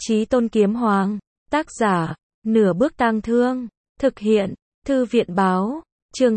Chí Tôn Kiếm Hoàng, tác giả, Nửa Bước Tang Thương, thực hiện, Thư viện báo, chương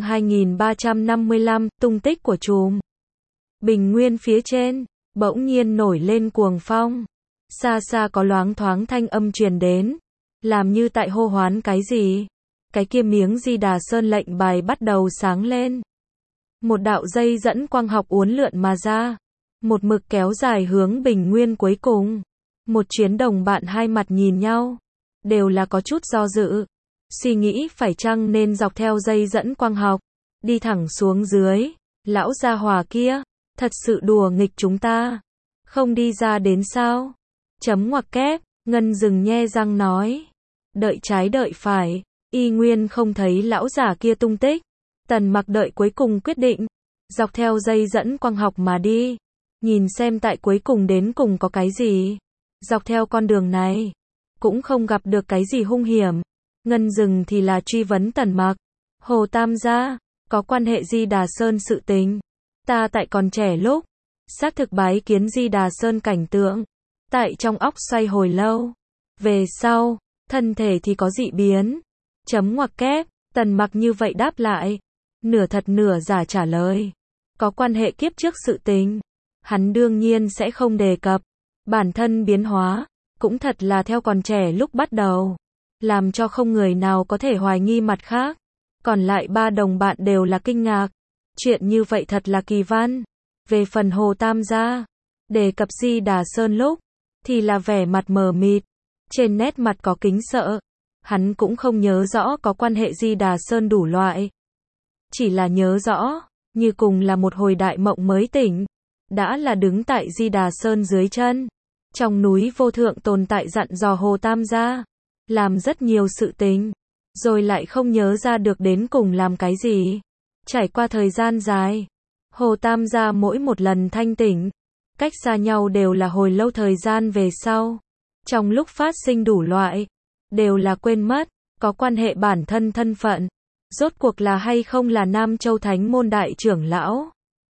2355, tung tích của trùm. Bình nguyên phía trên, bỗng nhiên nổi lên cuồng phong. Xa xa có loáng thoáng thanh âm truyền đến, làm như tại hô hoán cái gì. Cái kia miếng Di Đà Sơn lệnh bài bắt đầu sáng lên. Một đạo dây dẫn quang học uốn lượn mà ra, một mực kéo dài hướng bình nguyên cuối cùng. Một chuyến đồng bạn hai mặt nhìn nhau, đều là có chút do dự, suy nghĩ phải chăng nên dọc theo dây dẫn quang học, đi thẳng xuống dưới. Lão gia hỏa kia, thật sự đùa nghịch chúng ta, không đi ra đến sao? Chấm ngoặc kép, Ngân Dừng nhe răng nói, đợi trái đợi phải, y nguyên không thấy lão giả kia tung tích. Tần Mặc đợi cuối cùng quyết định, dọc theo dây dẫn quang học mà đi, nhìn xem tại cuối cùng đến cùng có cái gì. Dọc theo con đường này, cũng không gặp được cái gì hung hiểm. Ngân Dừng thì là truy vấn Tần Mặc, Hồ Tam gia, có quan hệ Di Đà Sơn sự tình. Ta tại còn trẻ lúc, xác thực bái kiến Di Đà Sơn cảnh tượng, tại trong óc xoay hồi lâu. Về sau, thân thể thì có dị biến. Chấm ngoặc kép, Tần Mặc như vậy đáp lại, nửa thật nửa giả trả lời. Có quan hệ kiếp trước sự tình, hắn đương nhiên sẽ không đề cập. Bản thân biến hóa, cũng thật là theo còn trẻ lúc bắt đầu, làm cho không người nào có thể hoài nghi mặt khác. Còn lại ba đồng bạn đều là kinh ngạc. Chuyện như vậy thật là kỳ văn. Về phần Hồ Tam gia, đề cập Di Đà Sơn lúc, thì là vẻ mặt mờ mịt, trên nét mặt có kính sợ. Hắn cũng không nhớ rõ có quan hệ Di Đà Sơn đủ loại. Chỉ là nhớ rõ, như cùng là một hồi đại mộng mới tỉnh, đã là đứng tại Di Đà Sơn dưới chân. Trong núi vô thượng tồn tại dặn dò Hồ Tam gia, làm rất nhiều sự tình, rồi lại không nhớ ra được đến cùng làm cái gì. Trải qua thời gian dài, Hồ Tam gia mỗi một lần thanh tỉnh, cách xa nhau đều là hồi lâu thời gian về sau. Trong lúc phát sinh đủ loại, đều là quên mất, có quan hệ bản thân thân phận, rốt cuộc là hay không là Nam Châu Thánh môn đại trưởng lão.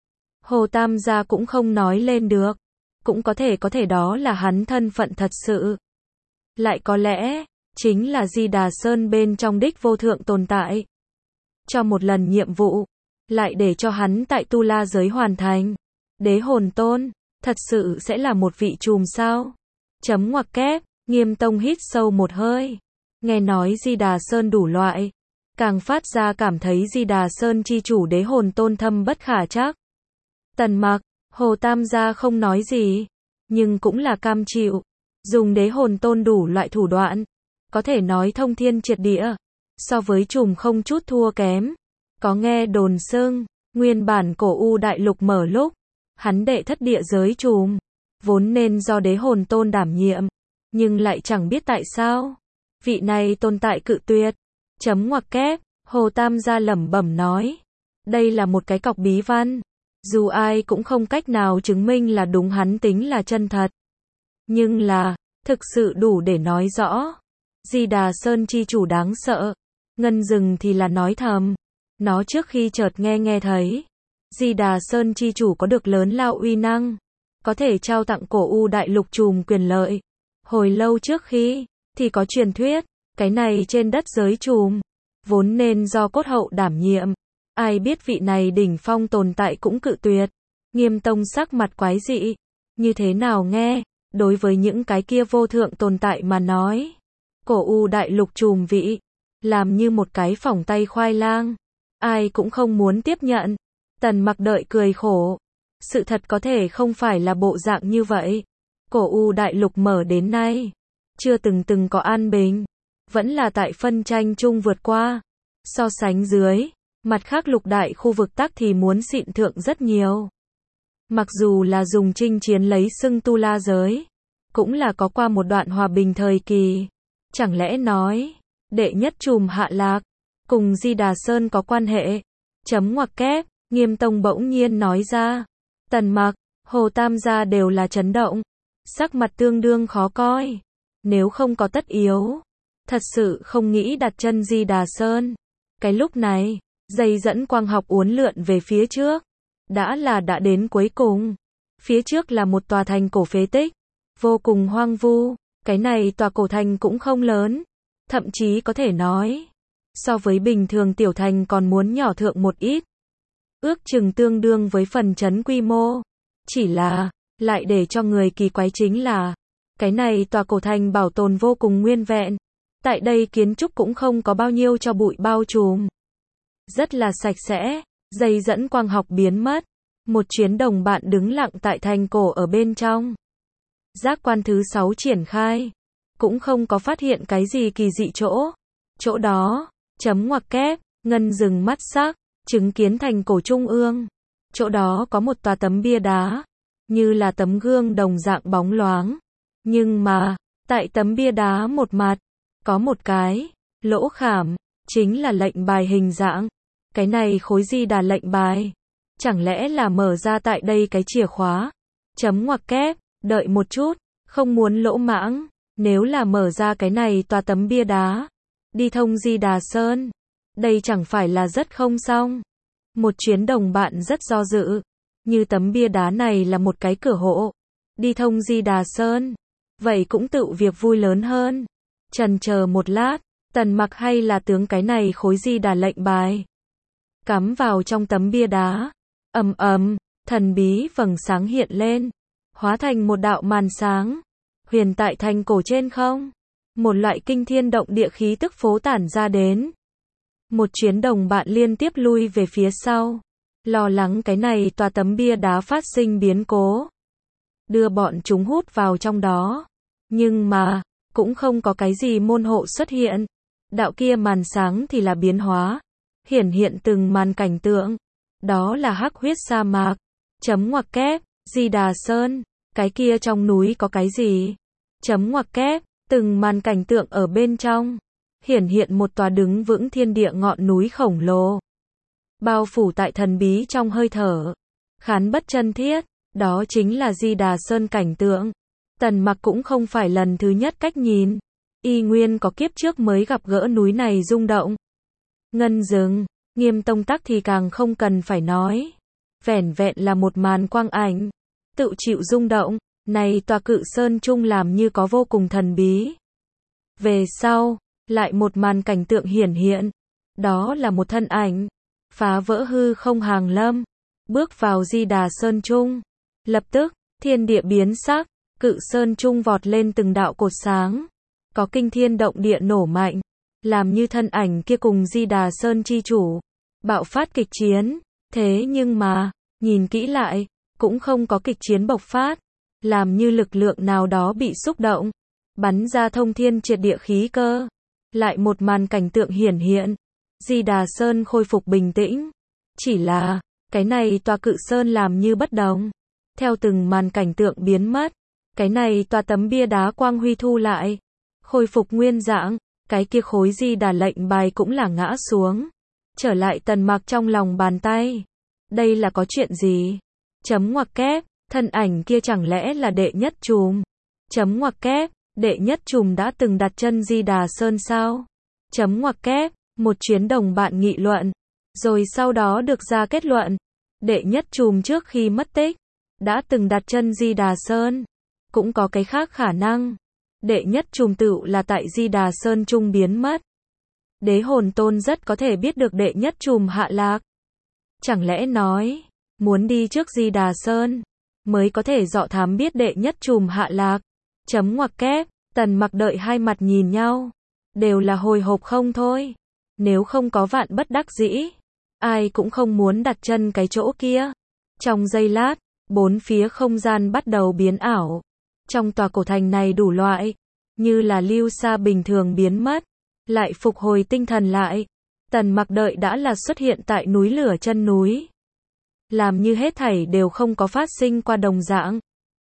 Hồ Tam gia cũng không nói lên được, cũng có thể đó là hắn thân phận thật sự. Lại có lẽ, chính là Di Đà Sơn bên trong đích vô thượng tồn tại. Cho một lần nhiệm vụ, lại để cho hắn tại Tu La giới hoàn thành. Đế hồn tôn, thật sự sẽ là một vị trùm sao? Chấm ngoặc kép, Nghiêm Tông hít sâu một hơi. Nghe nói Di Đà Sơn đủ loại, càng phát ra cảm thấy Di Đà Sơn chi chủ đế hồn tôn thâm bất khả trắc. Tần Mặc, Hồ Tam gia không nói gì, nhưng cũng là cam chịu, dùng đế hồn tôn đủ loại thủ đoạn, có thể nói thông thiên triệt địa, so với trùm không chút thua kém. Có nghe đồn xưng, nguyên bản cổ U đại lục mở lúc, hắn đệ thất địa giới trùm, vốn nên do đế hồn tôn đảm nhiệm, nhưng lại chẳng biết tại sao, vị này tồn tại cự tuyệt. Chấm ngoặc kép, Hồ Tam gia lẩm bẩm nói, đây là một cái cọc bí văn, dù ai cũng không cách nào chứng minh là đúng hắn tính là chân thật. Nhưng là, thực sự đủ để nói rõ, Di Đà Sơn chi chủ đáng sợ. Ngân Dừng thì là nói thầm, nó trước khi chợt nghe thấy, Di Đà Sơn chi chủ có được lớn lao uy năng, có thể trao tặng cổ U đại lục trùm quyền lợi. Hồi lâu trước khi, thì có truyền thuyết, cái này trên đất giới trùm, vốn nên do cốt hậu đảm nhiệm. Ai biết vị này đỉnh phong tồn tại cũng cự tuyệt. Nghiêm Tông sắc mặt quái dị, như thế nào nghe, đối với những cái kia vô thượng tồn tại mà nói, cổ U đại lục trùm vị, làm như một cái phỏng tay khoai lang, ai cũng không muốn tiếp nhận. Tần Mặc đợi cười khổ, sự thật có thể không phải là bộ dạng như vậy. Cổ U đại lục mở đến nay, chưa từng có an bình, vẫn là tại phân tranh chung vượt qua. So sánh dưới, mặt khác lục đại khu vực tắc thì muốn xịn thượng rất nhiều. Mặc dù là dùng chinh chiến lấy xưng Tu La giới, cũng là có qua một đoạn hòa bình thời kỳ. Chẳng lẽ nói, đệ nhất trùm hạ lạc, cùng Di Đà Sơn có quan hệ? Chấm ngoặc kép, Nghiêm Tông bỗng nhiên nói ra. Tần Mặc, Hồ Tam gia đều là chấn động, sắc mặt tương đương khó coi. Nếu không có tất yếu, thật sự không nghĩ đặt chân Di Đà Sơn. Cái lúc này, dây dẫn quang học uốn lượn về phía trước, đã đến cuối cùng. Phía trước là một tòa thành cổ phế tích, vô cùng hoang vu, Cái này tòa cổ thành cũng không lớn, thậm chí có thể nói, so với bình thường tiểu thành còn muốn nhỏ thượng một ít. Ước chừng tương đương với phần trấn quy mô. Chỉ là, lại để cho người kỳ quái chính là, cái này tòa cổ thành bảo tồn vô cùng nguyên vẹn. Tại đây kiến trúc cũng không có bao nhiêu cho bụi bao trùm. Rất là sạch sẽ, dây dẫn quang học biến mất. Một chuyến đồng bạn đứng lặng tại thành cổ ở bên trong. Giác quan thứ 6 triển khai. Cũng không có phát hiện cái gì kỳ dị chỗ. Chỗ đó, chấm ngoặc kép, ngân dừng mắt sắc, chứng kiến thành cổ trung ương. Chỗ đó có một tòa tấm bia đá, như là tấm gương đồng dạng bóng loáng. Nhưng mà, tại tấm bia đá một mặt, có một cái lỗ khảm, chính là lệnh bài hình dạng. Cái này khối Di Đà lệnh bài, chẳng lẽ là mở ra tại đây cái chìa khóa? Chấm ngoặc kép, đợi một chút, không muốn lỗ mãng, nếu là mở ra cái này tòa tấm bia đá, đi thông Di Đà Sơn, đây chẳng phải là rất không xong. Một chuyến đồng bạn rất do dự, như tấm bia đá này là một cái cửa hộ, đi thông Di Đà Sơn, vậy cũng tự việc vui lớn hơn. Chần chờ một lát, Tần Mặc hay là tướng cái này khối Di Đà lệnh bài cắm vào trong tấm bia đá. Ầm ầm, thần bí vầng sáng hiện lên, hóa thành một đạo màn sáng, huyền tại thành cổ trên không. Một loại kinh thiên động địa khí tức phố tản ra đến. Một chuyến đồng bạn liên tiếp lui về phía sau, lo lắng cái này tòa tấm bia đá phát sinh biến cố, đưa bọn chúng hút vào trong đó. Nhưng mà, cũng không có cái gì môn hộ xuất hiện. Đạo kia màn sáng thì là biến hóa, hiển hiện từng màn cảnh tượng. Đó là hắc huyết sa mạc. Chấm ngoặc kép, Di Đà Sơn, cái kia trong núi có cái gì? Chấm ngoặc kép, từng màn cảnh tượng ở bên trong, hiển hiện một tòa đứng vững thiên địa ngọn núi khổng lồ, bao phủ tại thần bí trong hơi thở, khán bất chân thiết. Đó chính là Di Đà Sơn cảnh tượng. Tần Mặc cũng không phải lần thứ nhất cách nhìn, y nguyên có kiếp trước mới gặp gỡ núi này rung động. Ngân dừng, Nghiêm Tông Tắc thì càng không cần phải nói, vẻn vẹn là một màn quang ảnh, tự chịu rung động, này tòa Cự Sơn Trung làm như có vô cùng thần bí. Về sau, lại một màn cảnh tượng hiển hiện, đó là một thân ảnh, phá vỡ hư không hàng lâm, bước vào Di Đà Sơn Trung. Lập tức, thiên địa biến sắc, Cự Sơn Trung vọt lên từng đạo cột sáng, có kinh thiên động địa nổ mạnh, làm như thân ảnh kia cùng Di Đà Sơn chi chủ bạo phát kịch chiến. Thế nhưng mà, nhìn kỹ lại, cũng không có kịch chiến bộc phát, làm như lực lượng nào đó bị xúc động, bắn ra thông thiên triệt địa khí cơ. Lại một màn cảnh tượng hiển hiện, Di Đà Sơn khôi phục bình tĩnh. Chỉ là, cái này tòa Cự Sơn làm như bất động. Theo từng màn cảnh tượng biến mất, cái này tòa tấm bia đá quang huy thu lại, khôi phục nguyên dạng. Cái kia khối Di Đà lệnh bài cũng là ngã xuống, trở lại Tần Mặc trong lòng bàn tay. Đây là có chuyện gì? Chấm ngoặc kép, thân ảnh kia chẳng lẽ là đệ nhất trùm? Chấm ngoặc kép, đệ nhất trùm đã từng đặt chân Di Đà Sơn sao? Chấm ngoặc kép, một chuyến đồng bạn nghị luận, rồi sau đó được ra kết luận, đệ nhất trùm trước khi mất tích, đã từng đặt chân Di Đà Sơn. Cũng có cái khác khả năng, đệ nhất trùm tựu là tại Di Đà Sơn Trung biến mất. Đế Hồn Tôn rất có thể biết được đệ nhất trùm hạ lạc. Chẳng lẽ nói, muốn đi trước Di Đà Sơn, mới có thể dọ thám biết đệ nhất trùm hạ lạc? Chấm ngoặc kép, Tần Mặc đợi hai mặt nhìn nhau, đều là hồi hộp không thôi. Nếu không có vạn bất đắc dĩ, ai cũng không muốn đặt chân cái chỗ kia. Trong giây lát, bốn phía không gian bắt đầu biến ảo. Trong tòa cổ thành này đủ loại, như là lưu sa bình thường biến mất, lại phục hồi tinh thần lại. Tần Mặc đợi đã là xuất hiện tại núi lửa chân núi, làm như hết thảy đều không có phát sinh qua đồng dạng.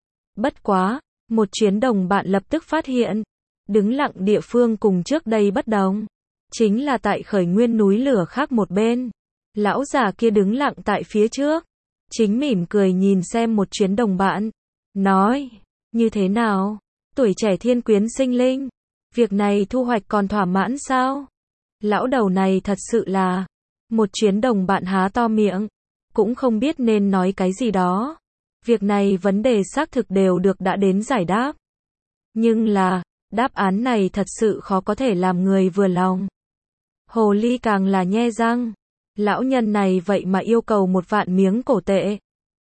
Bất quá, một chuyến đồng bạn lập tức phát hiện, đứng lặng địa phương cùng trước đây bất đồng, chính là tại khởi nguyên núi lửa khác một bên. Lão già kia đứng lặng tại phía trước, chính mỉm cười nhìn xem một chuyến đồng bạn, nói: như thế nào, tuổi trẻ thiên quyến sinh linh, việc này thu hoạch còn thỏa mãn sao? Lão đầu này thật sự là, một chuyến đồng bạn há to miệng, cũng không biết nên nói cái gì đó. Việc này vấn đề xác thực đều được đã đến giải đáp. Nhưng là, Đáp án này thật sự khó có thể làm người vừa lòng. Hồ ly càng là nhe răng. Lão nhân này vậy mà yêu cầu 1 vạn miếng cổ tệ.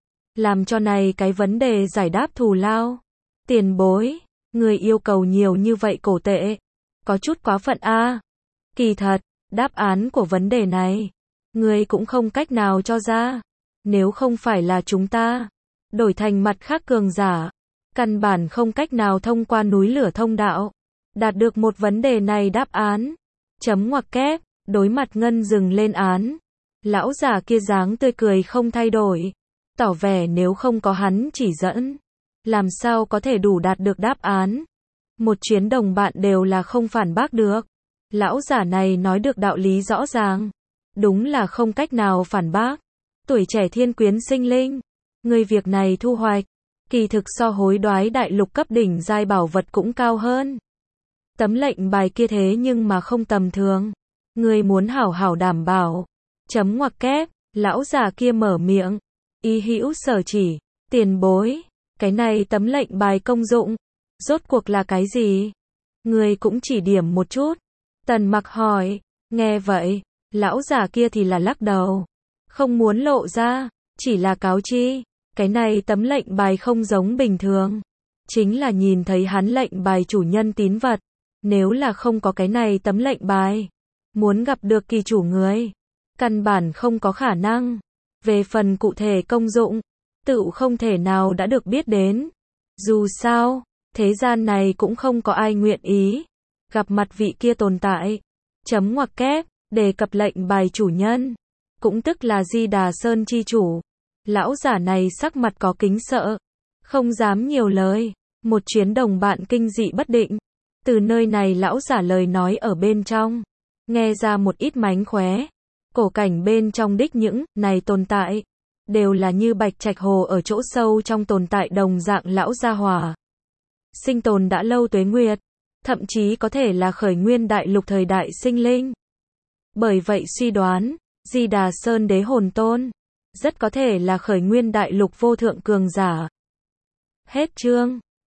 Làm cho này cái vấn đề giải đáp thù lao. Tiền bối, người yêu cầu nhiều như vậy cổ tệ. Có chút quá phận a. Kỳ thật, đáp án của vấn đề này, người cũng không cách nào cho ra. Nếu không phải là chúng ta đổi thành mặt khác cường giả, căn bản không cách nào thông qua núi lửa thông đạo, đạt được một vấn đề này đáp án. Chấm ngoặc kép, đối mặt Ngân dừng lên án. Lão già kia dáng tươi cười không thay đổi, tỏ vẻ nếu không có hắn chỉ dẫn, làm sao có thể đủ đạt được đáp án. Một chuyến đồng bạn đều là không phản bác được. Lão giả này nói được đạo lý rõ ràng, đúng là không cách nào phản bác. Tuổi trẻ thiên quyến sinh linh, người việc này thu hoạch, kỳ thực so hối đoái đại lục cấp đỉnh giai bảo vật cũng cao hơn. Tấm lệnh bài kia thế nhưng mà không tầm thường, người muốn hảo hảo đảm bảo. Chấm ngoặc kép, lão già kia mở miệng, ý hữu sở chỉ, tiền bối, cái này tấm lệnh bài công dụng, rốt cuộc là cái gì? Người cũng chỉ điểm một chút. Tần Mặc hỏi, nghe vậy, lão già kia thì là lắc đầu, không muốn lộ ra, chỉ là cáo chi, cái này tấm lệnh bài không giống bình thường, chính là nhìn thấy hắn lệnh bài chủ nhân tín vật, nếu là không có cái này tấm lệnh bài, muốn gặp được kỳ chủ người, căn bản không có khả năng. Về phần cụ thể công dụng, tự không thể nào đã được biết đến. Dù sao, thế gian này cũng không có ai nguyện ý gặp mặt vị kia tồn tại. Chấm ngoặc kép, đề cập lệnh bài chủ nhân, cũng tức là Di Đà Sơn chi chủ. Lão giả này sắc mặt có kính sợ, không dám nhiều lời. Một chuyến đồng bạn kinh dị bất định. Từ nơi này lão giả lời nói ở bên trong, nghe ra một ít mánh khóe. Cổ cảnh bên trong đích những này tồn tại, đều là như bạch trạch hồ ở chỗ sâu trong tồn tại đồng dạng lão gia hỏa. Sinh tồn đã lâu tuế nguyệt, thậm chí có thể là khởi nguyên đại lục thời đại sinh linh. Bởi vậy suy đoán, Di Đà Sơn đế hồn tôn, rất có thể là khởi nguyên đại lục vô thượng cường giả. Hết chương.